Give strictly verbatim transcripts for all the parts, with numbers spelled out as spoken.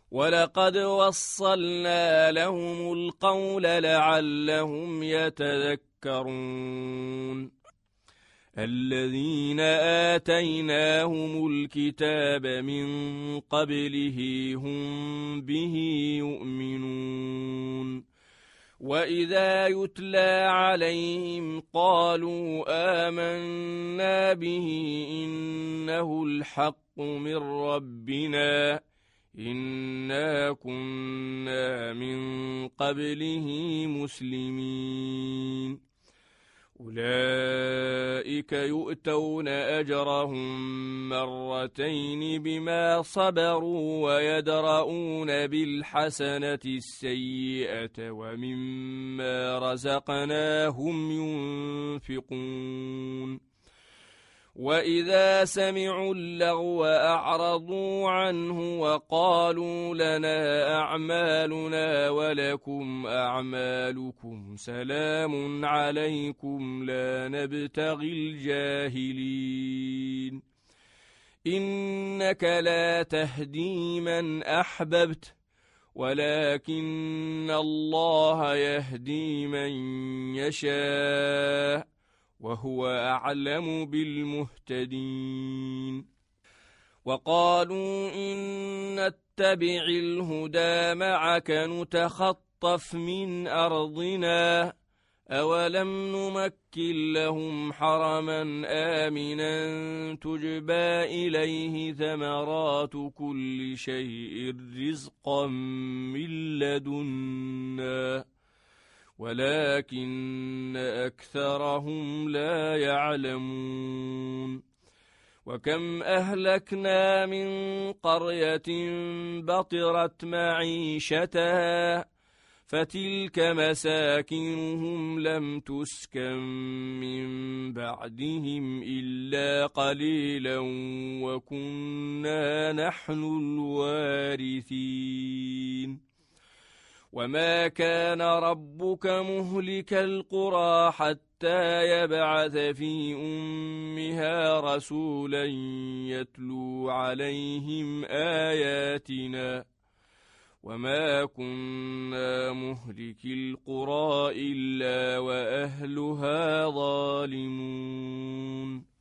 ولقد وصلنا لهم القول لعلهم يتذكرون الذين آتيناهم الكتاب من قبله هم به يؤمنون وإذا يتلى عليهم قالوا آمنا به إنه الحق من ربنا إنا كنا من قبله مسلمين أولئك يؤتون أجرهم مرتين بما صبروا ويدرؤون بالحسنة السيئة ومما رزقناهم ينفقون وإذا سمعوا اللغو أعرضوا عنه وقالوا لنا أعمالنا ولكم أعمالكم سلام عليكم لا نبتغي الجاهلين إنك لا تهدي من أحببت ولكن الله يهدي من يشاء وهو أعلم بالمهتدين وقالوا إن نتبع الهدى معك نتخطف من أرضنا أولم نمكن لهم حرما آمنا تجبى إليه ثمرات كل شيء رزقا من لدنا ولكن أكثرهم لا يعلمون وكم أهلكنا من قرية بطرت معيشتها فتلك مساكنهم لم تسكن من بعدهم إلا قليلا وكنا نحن الوارثين وما كان ربك مهلك القرى حتى يبعث في أمها رسولا يتلو عليهم آياتنا وما كنا مهلك القرى إلا وأهلها ظالمون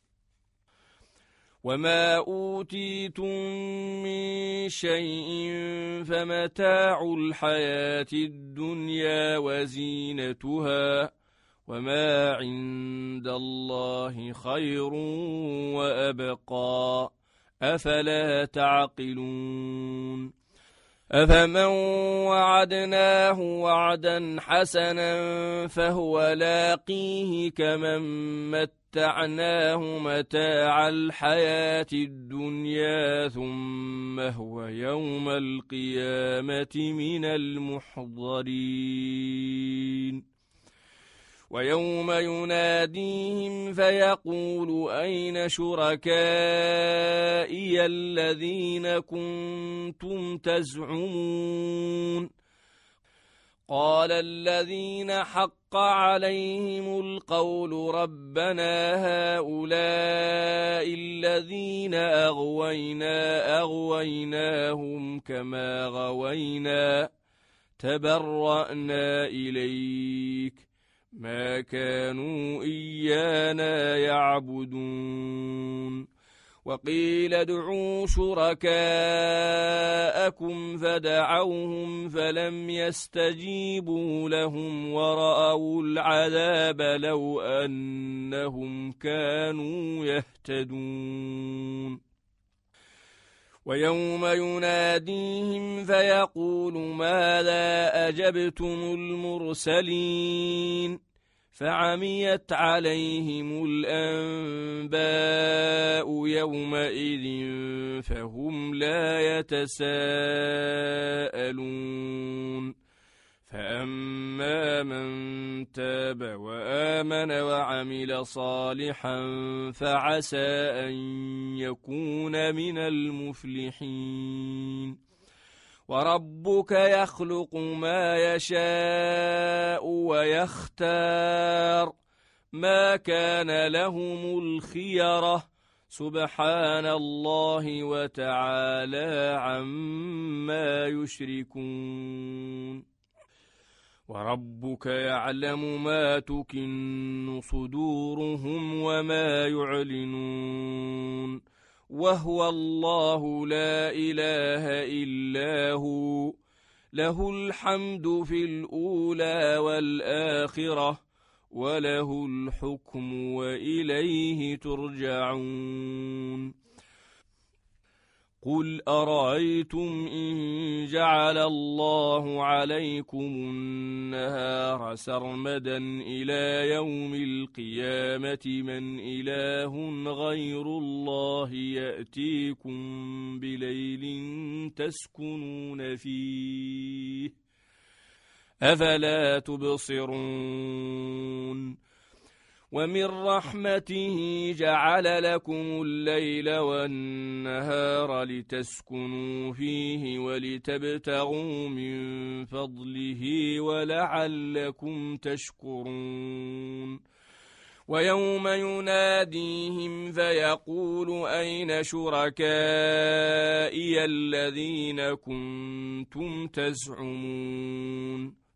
وما أوتيتم من شيء فمتاع الحياة الدنيا وزينتها وما عند الله خير وأبقى أفلا تعقلون أفمن وعدناه وعدا حسنا فهو لاقيه كمن متعناه متاع الحياة الدنيا ثم هو يوم القيامة من المحضرين ويوم يناديهم فيقول أين شركائي الذين كنتم تزعمون قال الذين حق عليهم القول ربنا هؤلاء الذين أغوينا أغويناهم كما غوينا تبرأنا إليك ما كانوا إيانا يعبدون وقيل ادعوا شركاءكم فدعوهم فلم يستجيبوا لهم ورأوا العذاب لو أنهم كانوا يهتدون ويوم يناديهم فيقول ماذا أجبتم المرسلين فعميت عليهم الأنباء يومئذ فهم لا يتساءلون فأما من تاب وآمن وعمل صالحا فعسى أن يكون من المفلحين وربك يخلق ما يشاء ويختار ما كان لهم الخيرة سبحان الله وتعالى عما عما يشركون وربك يعلم ما تكن صدورهم وما يعلنون وهو الله لا إله إلا هو له الحمد في الأولى والآخرة وله الحكم وإليه ترجعون قل أرأيتم إن جعل الله عليكم النهار سرمدا إلى يوم القيامة من إله غير الله يأتيكم بليل تسكنون فيه أفلا تبصرون ومن رحمته جعل لكم الليل والنهار لتسكنوا فيه ولتبتغوا من فضله ولعلكم تشكرون ويوم يناديهم فيقول أين شركائي الذين كنتم تزعمون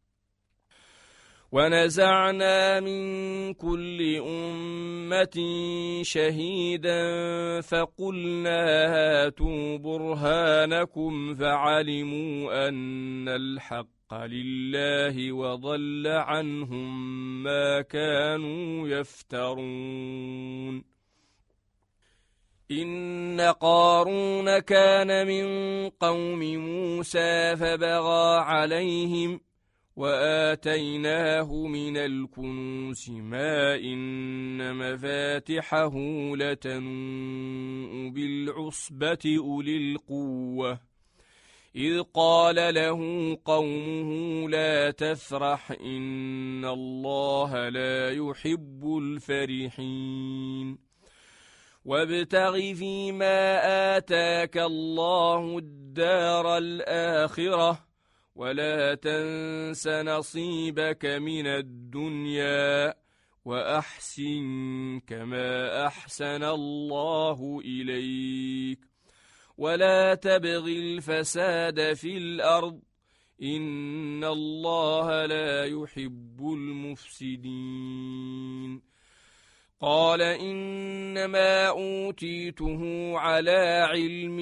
ونزعنا من كل أمة شهيدا فقلنا هاتوا برهانكم فعلموا أن الحق لله وضل عنهم ما كانوا يفترون إن قارون كان من قوم موسى فبغى عليهم وآتيناه من الكنوز ما إن مفاتحه لتنوء بالعصبة أولي القوة إذ قال له قومه لا تفرح إن الله لا يحب الفرحين وابتغ فيما آتاك الله الدار الآخرة ولا تنس نصيبك من الدنيا وأحسن كما أحسن الله إليك ولا تبغ الفساد في الأرض إن الله لا يحب المفسدين قال إنما أوتيته على علم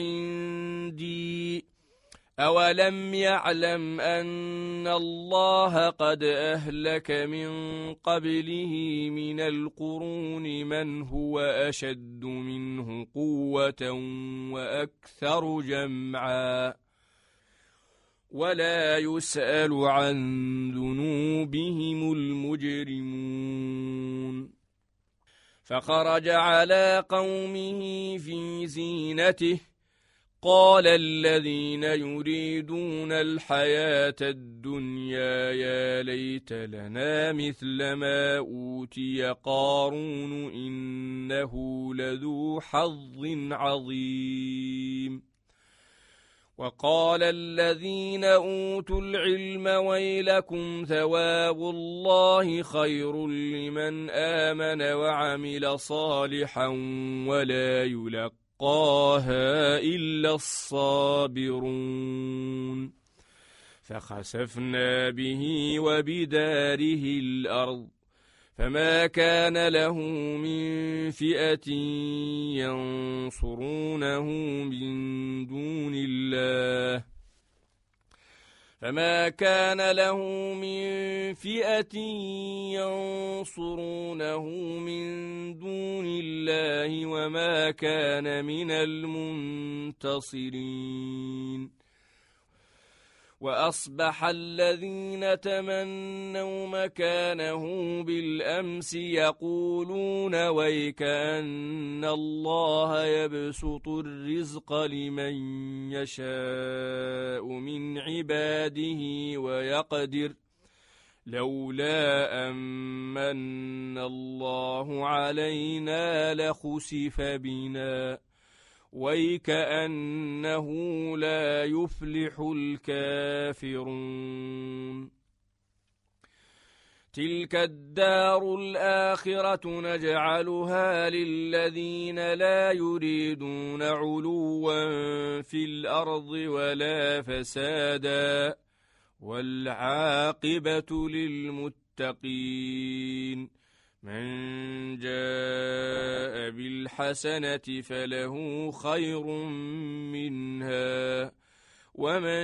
عندي أولم يعلم أن الله قد أهلك من قبله من القرون من هو أشد منه قوة وأكثر جمعا ولا يسأل عن ذنوبهم المجرمون فخرج على قومه في زينته قال الذين يريدون الحياة الدنيا يا ليت لنا مثل ما أوتي قارون إنه لذو حظ عظيم وقال الذين أوتوا العلم ويلكم ثواب الله خير لمن آمن وعمل صالحا ولا يلقى يلقاها إلا الصابرون فخسفنا به وبداره الأرض فما كان له من فئة ينصرونه من دون الله فما كان له من فئة ينصرونه من دون الله وما كان من المنتصرين وأصبح الذين تمنوا مكانه بالأمس يقولون ويك أن الله يبسط الرزق لمن يشاء من عباده ويقدر لولا أمن الله علينا لخسف بنا ويكأنه لا يفلح الكافرون تلك الدار الآخرة نجعلها للذين لا يريدون علوا في الأرض ولا فسادا والعاقبة للمتقين من جاء بالحسنة فله خير منها ومن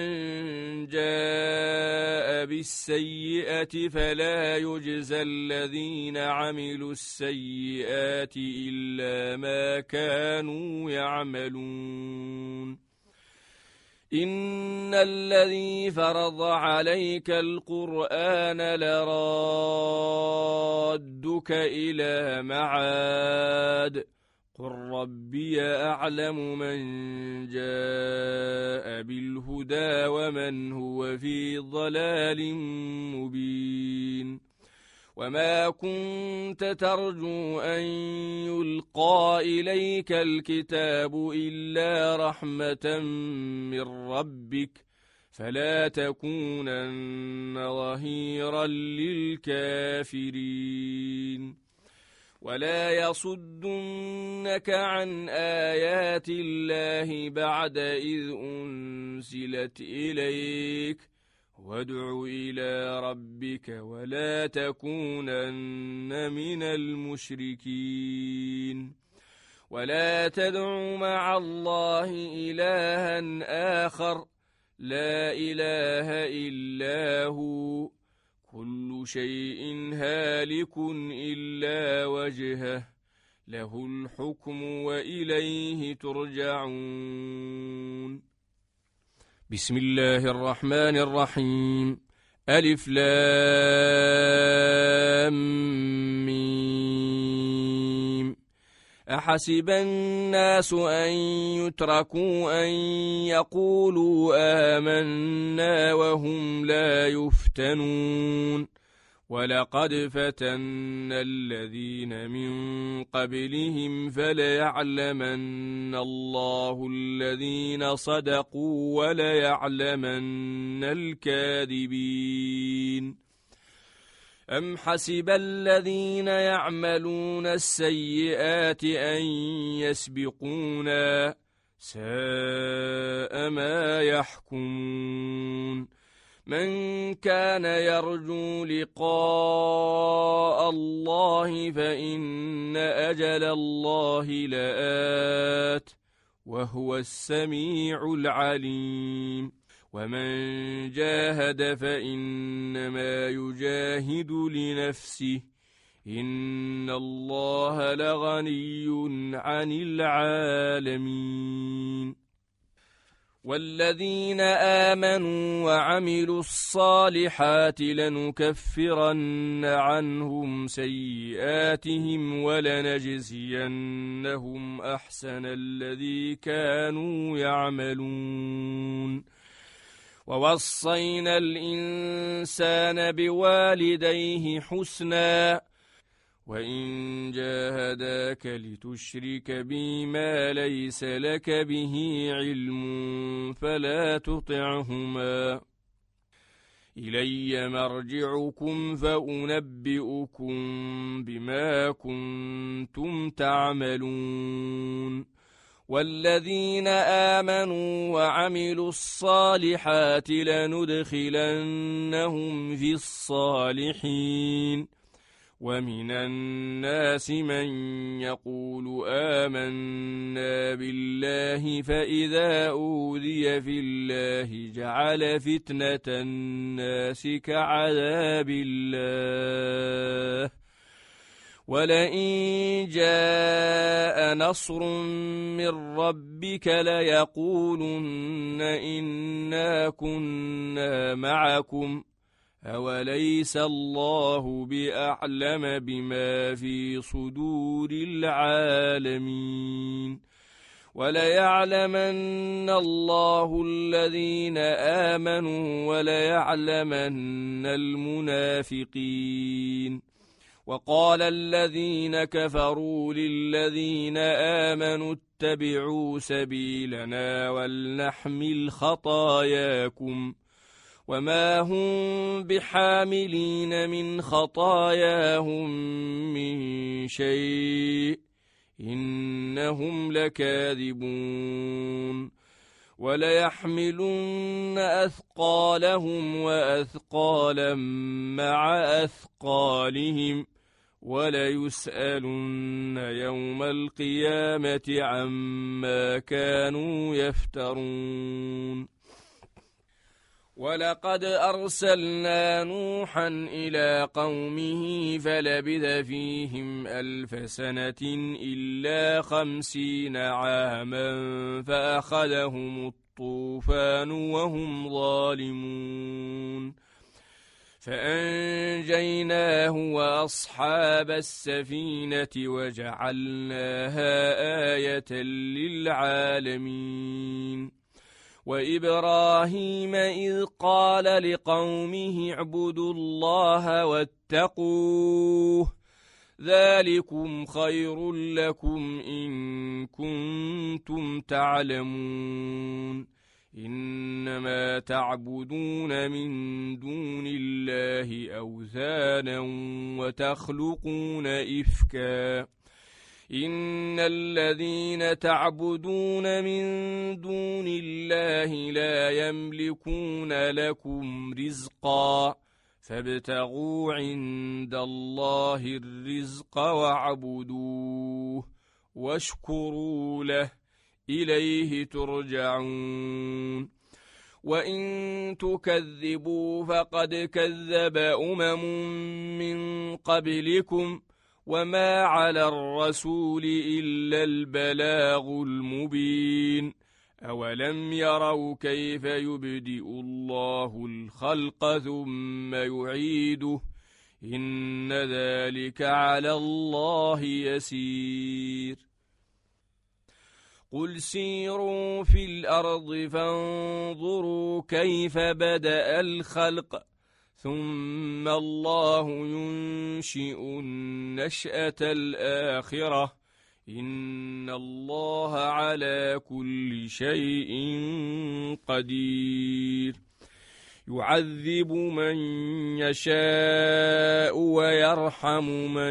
جاء بالسيئة فلا يجزى الذين عملوا السيئات إلا ما كانوا يعملون إن الذي فرض عليك القرآن لرادك إلى معاد قل ربي أعلم من جاء بالهدى ومن هو في ضلال مبين وما كنت ترجو أن يلقى إليك الكتاب إلا رحمة من ربك فلا تكونن ظهيرا للكافرين ولا يصدنك عن آيات الله بعد إذ أنزلت إليك وادع إلى ربك ولا تكونن من المشركين ولا تدع مع الله إلها آخر لا إله إلا هو كل شيء هالك إلا وجهه له الحكم وإليه ترجعون بسم الله الرحمن الرحيم ألف لام ميم أحسب الناس أن يتركوا أن يقولوا آمنا وهم لا يفتنون ولقد فتنا الذين من قبلهم فليعلمن الله الذين صدقوا وليعلمن الكاذبين أم حسب الذين يعملون السيئات أن يسبقونا ساء ما يحكمون من كان يرجو لقاء الله فإن أجل الله لآت وهو السميع العليم ومن جاهد فإنما يجاهد لنفسه إن الله لغني عن العالمين والذين آمنوا وعملوا الصالحات لنكفرن عنهم سيئاتهم ولنجزينهم أحسن الذي كانوا يعملون ووصينا الإنسان بوالديه حسنا وإن جاهداك لتشرك بي ما ليس لك به علم فلا تطعهما إلي مرجعكم فأنبئكم بما كنتم تعملون والذين آمنوا وعملوا الصالحات لندخلنهم في الصالحين ومن الناس من يقول آمنا بالله فإذا أوذي في الله جعل فتنة الناس كعذاب الله ولئن جاء نصر من ربك ليقولن إنا كنا معكم أوليس الله بأعلم بما في صدور العالمين وليعلمن الله الذين آمنوا وليعلمن المنافقين وقال الذين كفروا للذين آمنوا اتبعوا سبيلنا ولنحمل خطاياكم وما هم بحاملين من خطاياهم من شيء إنهم لكاذبون وليحملن أثقالهم وأثقالا مع أثقالهم وليسألن يوم القيامة عما كانوا يفترون ولقد أرسلنا نوحا إلى قومه فلبث فيهم ألف سنة إلا خمسين عاما فأخذهم الطوفان وهم ظالمون فأنجيناه وأصحاب السفينة وجعلناها آية للعالمين وإبراهيم إذ قال لقومه اعبدوا الله واتقوه ذلكم خير لكم إن كنتم تعلمون إنما تعبدون من دون الله أوثانا وتخلقون إفكا إن الذين تعبدون من دون الله لا يملكون لكم رزقا فابتغوا عند الله الرزق واعبدوه واشكروا له إليه ترجعون وإن تكذبوا فقد كذب أمم من قبلكم وما على الرسول إلا البلاغ المبين أولم يروا كيف يبدئ الله الخلق ثم يعيده إن ذلك على الله يسير قل سيروا في الأرض فانظروا كيف بدأ الخلق ثم الله ينشئ النشأة الآخرة إن الله على كل شيء قدير يعذب من يشاء ويرحم من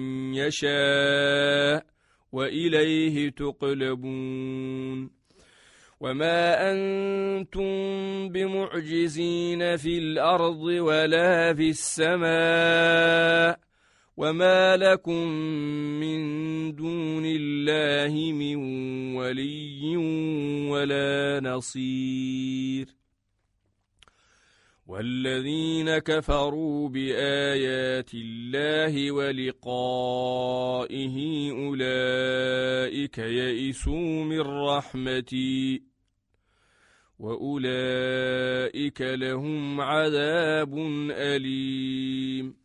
يشاء وإليه تقلبون وما أنتم بمعجزين في الأرض ولا في السماء وما لكم من دون الله من ولي ولا نصير والذين كفروا بآيات الله ولقائه أولئك يئسوا من رحمتي وأولئك لهم عذاب أليم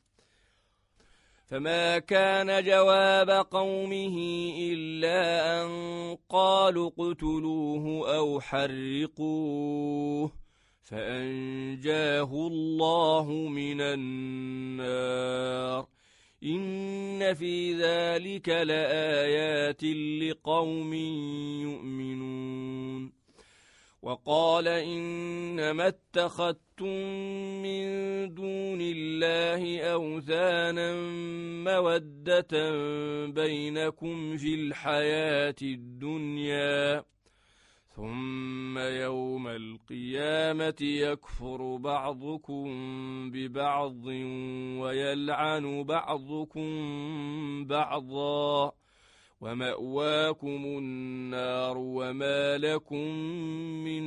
فما كان جواب قومه إلا أن قالوا اقتلوه أو حرقوه فأنجاه الله من النار إن في ذلك لآيات لقوم يؤمنون وقال إنما اتخذتم من دون الله أوثانا مودة بينكم في الحياة الدنيا ثم يوم القيامة يكفر بعضكم ببعض ويلعن بعضكم بعضا ومأواكم النار وما لكم من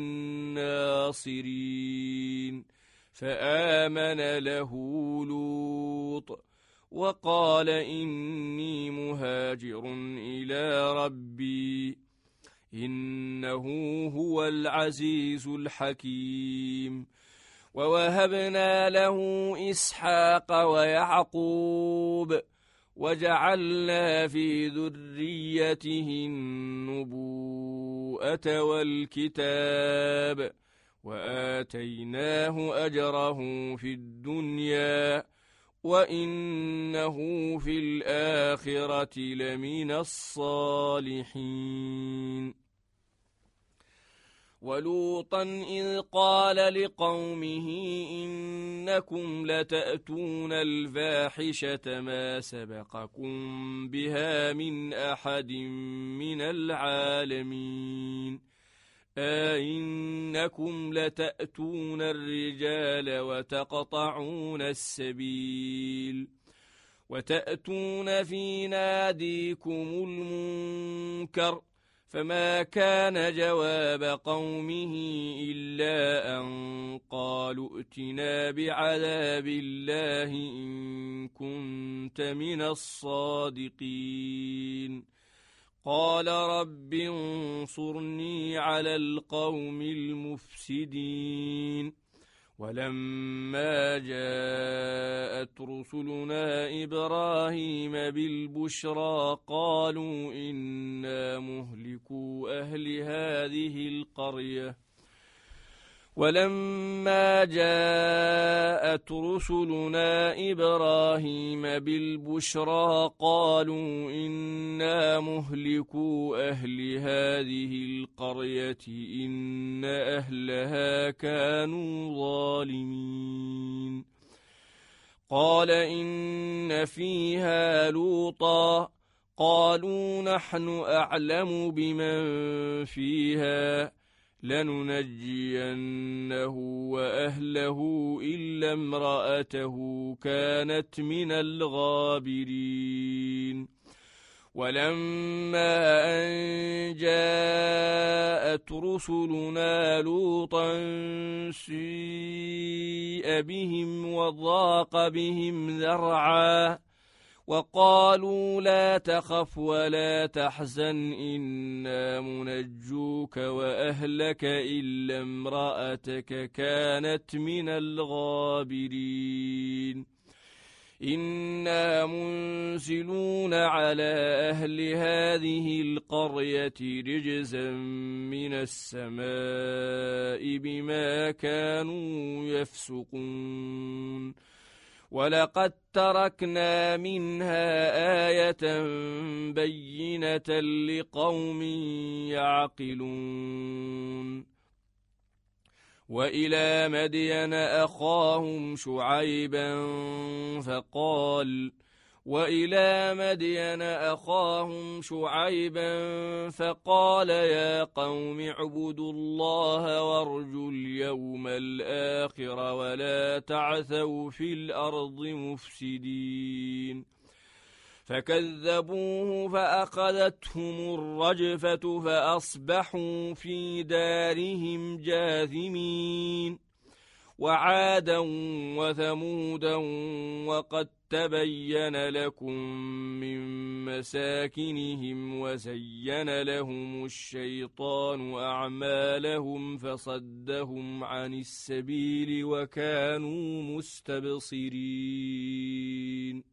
ناصرين فآمن له لوط وقال إني مهاجر إلى ربي إنه هو العزيز الحكيم ووهبنا له إسحاق ويعقوب وجعلنا في ذريته النبوءة والكتاب وآتيناه أجره في الدنيا وإنه في الآخرة لمن الصالحين ولوطا إذ قال لقومه إنكم لتأتون الفاحشة ما سبقكم بها من أحد من العالمين أئنكم لتأتون الرجال وتقطعون السبيل وتأتون في ناديكم المنكر فما كان جواب قومه إلا أن قالوا ائتنا بعذاب الله إن كنت من الصادقين قال رب انصرني على القوم المفسدين ولما جاءت رسلنا إبراهيم بالبشرى قالوا إنا مهلكو أهل هذه القرية ولما جاءت رسلنا إبراهيم بالبشرى قالوا إنا مهلكو أهل هذه القرية إن أهلها كانوا ظالمين قال إن فيها لوطا قالوا نحن أعلم بمن فيها لننجينه وأهله إلا امرأته كانت من الغابرين ولما أن جاءت رسلنا لوطا سيء بهم وضاق بهم ذرعا وقالوا لا تخف ولا تحزن إنا منجوك وأهلك إلا امرأتك كانت من الغابرين إنا منزلون على أهل هذه القرية رجزا من السماء بما كانوا يفسقون ولقد تركنا منها آية بينة لقوم يعقلون وإلى مدين أخاهم شعيبا فقال وإلى مدين أخاهم شعيبا فقال يا قوم اعبدوا الله وارجوا اليوم الآخر ولا تعثوا في الأرض مفسدين فكذبوه فأخذتهم الرجفة فأصبحوا في دارهم جاثمين وعادا وثمودا وقد تبين لكم من مساكنهم وزين لهم الشيطان أعمالهم فصدهم عن السبيل وكانوا مستبصرين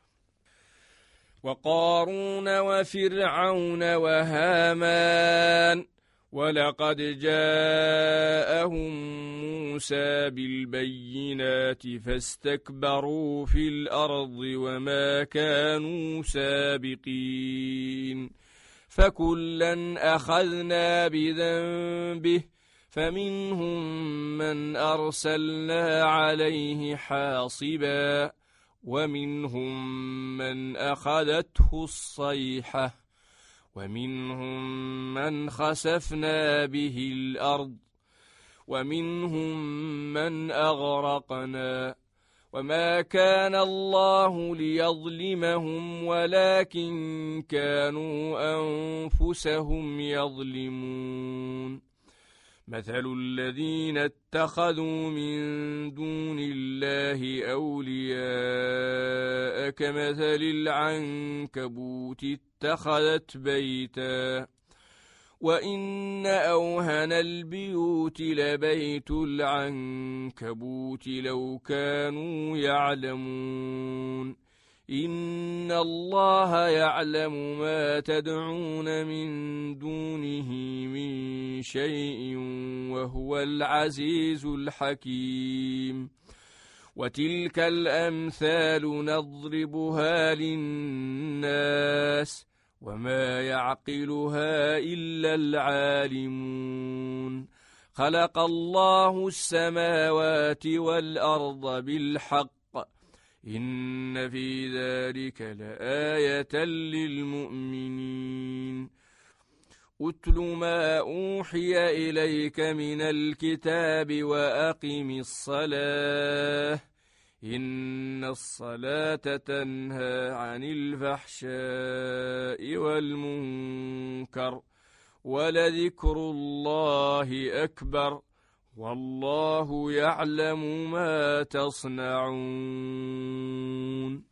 وقارون وفرعون وهامان ولقد جاءهم موسى بالبينات فاستكبروا في الأرض وما كانوا سابقين فكلا أخذنا بذنبه فمنهم من أرسلنا عليه حاصبا ومنهم من أخذته الصيحة ومنهم من خسفنا به الأرض ومنهم من أغرقنا وما كان الله ليظلمهم ولكن كانوا أنفسهم يظلمون مثل الذين اتخذوا من دون الله أولياء كمثل العنكبوت اتخذت بيتا وإن أوهن البيوت لبيت العنكبوت لو كانوا يعلمون إن الله يعلم ما تدعون من دونه من شيء وهو العزيز الحكيم وتلك الأمثال نضربها للناس وما يعقلها إلا العالمون خلق الله السماوات والأرض بالحق إن في ذلك لآية للمؤمنين أتل ما أوحي إليك من الكتاب وأقم الصلاة إن الصلاة تنهى عن الفحشاء والمنكر ولذكر الله أكبر والله يعلم ما تصنعون.